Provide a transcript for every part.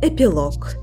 Эпилог.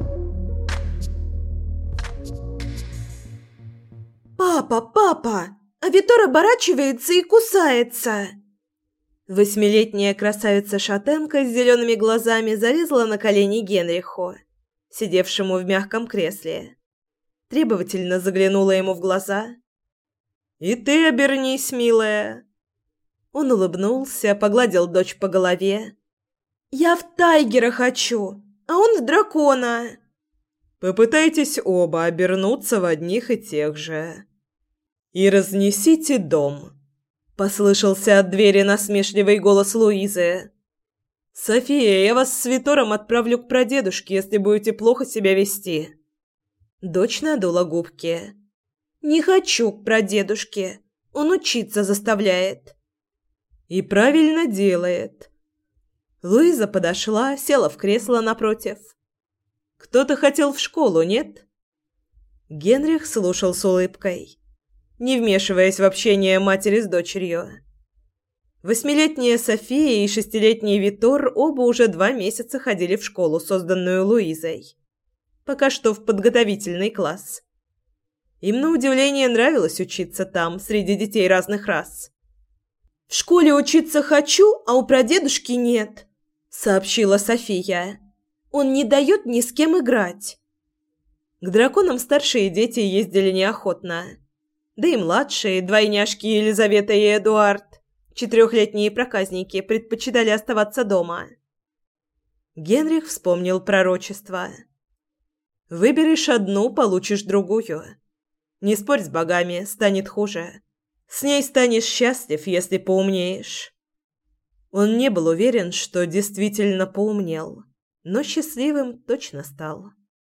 «Папа, папа! А Витор оборачивается и кусается!» Восьмилетняя красавица-шатенка с зелеными глазами залезла на колени Генриху, сидевшему в мягком кресле. Требовательно заглянула ему в глаза. «И ты обернись, милая!» Он улыбнулся, погладил дочь по голове. «Я в Тайгера хочу, а он в дракона!» «Попытайтесь оба обернуться в одних и тех же. И разнесите дом!» Послышался от двери насмешливый голос Луизы. «София, я вас с Витором отправлю к прадедушке, если будете плохо себя вести». Дочь надула губки. «Не хочу к прадедушке. Он учиться заставляет». «И правильно делает». Луиза подошла, села в кресло напротив. «Кто-то хотел в школу, нет?» Генрих слушал с улыбкой, не вмешиваясь в общение матери с дочерью. Восьмилетняя София и шестилетний Витор оба уже 2 месяца ходили в школу, созданную Луизой. Пока что в подготовительный класс. Им, на удивление, нравилось учиться там, среди детей разных рас. «В школе учиться хочу, а у прадедушки нет», — сообщила София. «Он не дает ни с кем играть». К драконам старшие дети ездили неохотно. Да и младшие, двойняшки Елизавета и Эдуард, 4-летние проказники, предпочитали оставаться дома. Генрих вспомнил пророчество. «Выберешь одну, получишь другую. Не спорь с богами, станет хуже. С ней станешь счастлив, если поумнеешь». Он не был уверен, что действительно поумнел, но счастливым точно стал.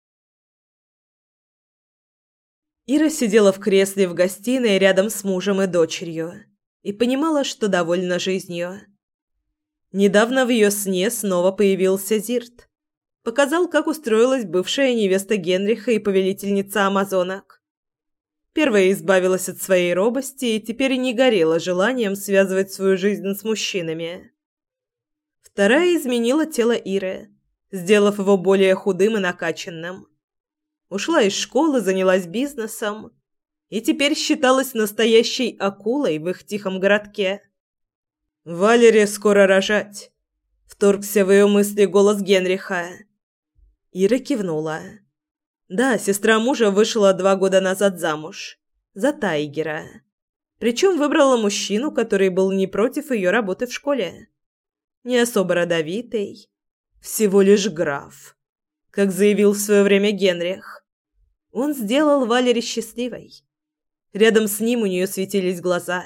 Ира сидела в кресле в гостиной рядом с мужем и дочерью и понимала, что довольна жизнью. Недавно в ее сне снова появился Зирт. Показал, как устроилась бывшая невеста Генриха и повелительница амазонок. Первая избавилась от своей робости и теперь не горела желанием связывать свою жизнь с мужчинами. Вторая изменила тело Иры, сделав его более худым и накачанным. Ушла из школы, занялась бизнесом и теперь считалась настоящей акулой в их тихом городке. «Валере скоро рожать», — вторгся в ее мысли голос Генриха. Ира кивнула. Да, сестра мужа вышла 2 года назад замуж. За Тайгера. Причем выбрала мужчину, который был не против ее работы в школе. Не особо родовитый. Всего лишь граф. Как заявил в свое время Генрих. Он сделал Валере счастливой. Рядом с ним у нее светились глаза.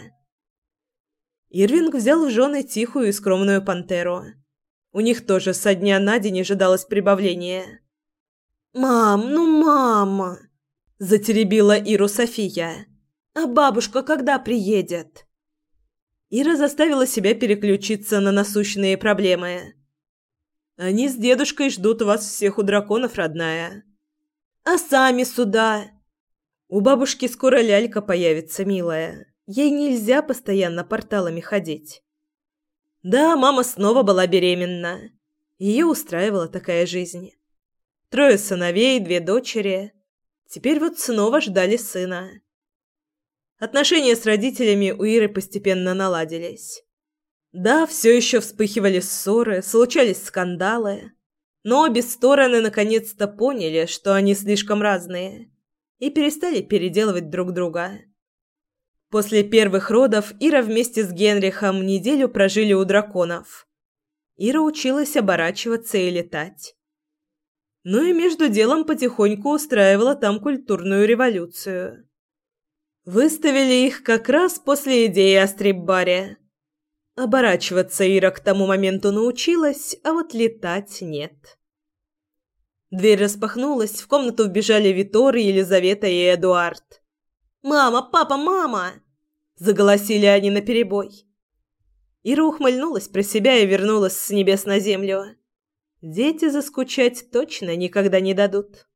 Ирвинг взял в жены тихую и скромную пантеру. У них тоже со дня на день ожидалось прибавление. «Мам, ну мама!» – затеребила Иру София. «А бабушка когда приедет?» Ира заставила себя переключиться на насущные проблемы. «Они с дедушкой ждут вас всех у драконов, родная». «А сами сюда?» «У бабушки скоро лялька появится, милая. Ей нельзя постоянно порталами ходить». Да, мама снова была беременна. Ее устраивала такая жизнь. 3 сыновей, 2 дочери. Теперь вот снова ждали сына. Отношения с родителями у Иры постепенно наладились. Да, все еще вспыхивали ссоры, случались скандалы. Но обе стороны наконец-то поняли, что они слишком разные, и перестали переделывать друг друга. После первых родов Ира вместе с Генрихом неделю прожили у драконов. Ира училась оборачиваться и летать. Ну и между делом потихоньку устраивала там культурную революцию. Выставили их как раз после идеи о стрип-баре. Оборачиваться Ира к тому моменту научилась, а вот летать нет. Дверь распахнулась, в комнату вбежали Витор, Елизавета и Эдуард. «Мама, папа, мама!» – заголосили они наперебой. Ира ухмыльнулась про себя и вернулась с небес на землю. Дети заскучать точно никогда не дадут.